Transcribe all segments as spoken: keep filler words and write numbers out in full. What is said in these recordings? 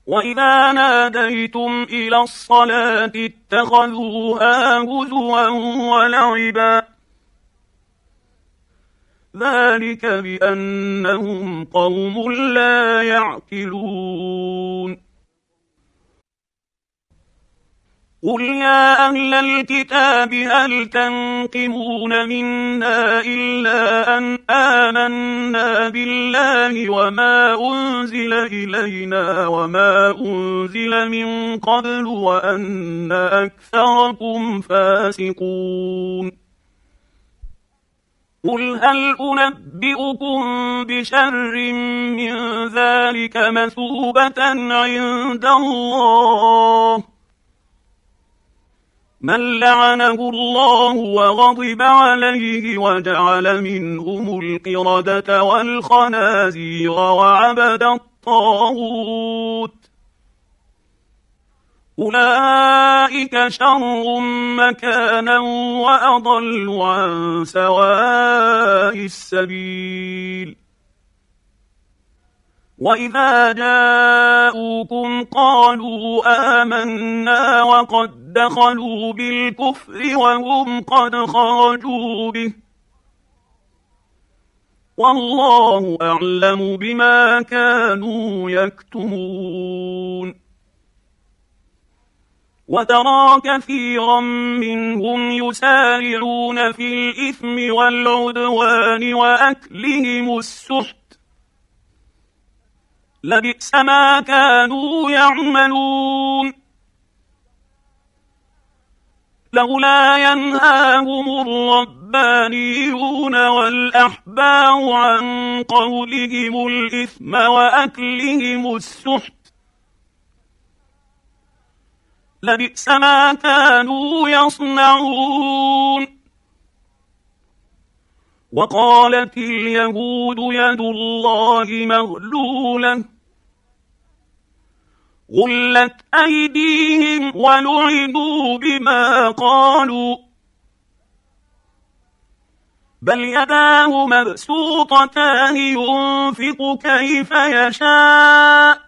وإذا ناديتم إلى الصلاة اتخذوها هزوا ولعبا ذلك بأنهم قوم لا يعقلون قل يا أهل الكتاب هل تنقمون منا إلا أن آمنا بالله وما أنزل إلينا وما أنزل من قبل وأن أكثركم فاسقون قل هل أنبئكم بشر من ذلك مثوبة عند الله من لعنه الله وغضب عليه وجعل منهم القردة والخنازير وعبد الطاغوت أولئك شر مكانا وأضل عن سواء السبيل وإذا جاءوكم قالوا آمنا وقد دخلوا بالكفر وهم قد خرجوا به والله أعلم بما كانوا يكتمون وترى كثيرا منهم يسارعون في الإثم والعدوان وأكلهم السحت لبئس ما كانوا يعملون لولا ينهاهم الربانيون والأحبار عن قولهم الإثم وأكلهم السحت لبئس ما كانوا يصنعون وقالت اليهود يد الله مغلولة غلت أيديهم ولعنوا بما قالوا بل يداه مبسوطتان ينفق كيف يشاء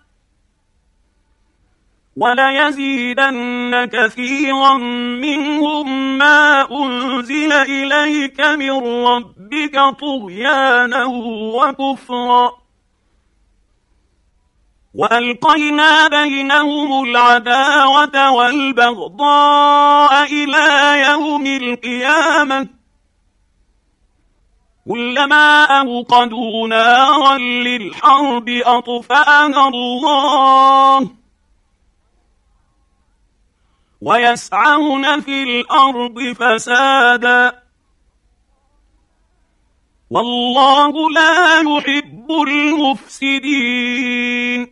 وليزيدن كثيرا منهم ما أنزل إليك من ربك طغيانا وكفرا وألقينا بينهم العداوة والبغضاء إلى يوم القيامة كلما أوقدوا نارا للحرب أطفأها الله ويسعون في الأرض فسادا والله لا يحب المفسدين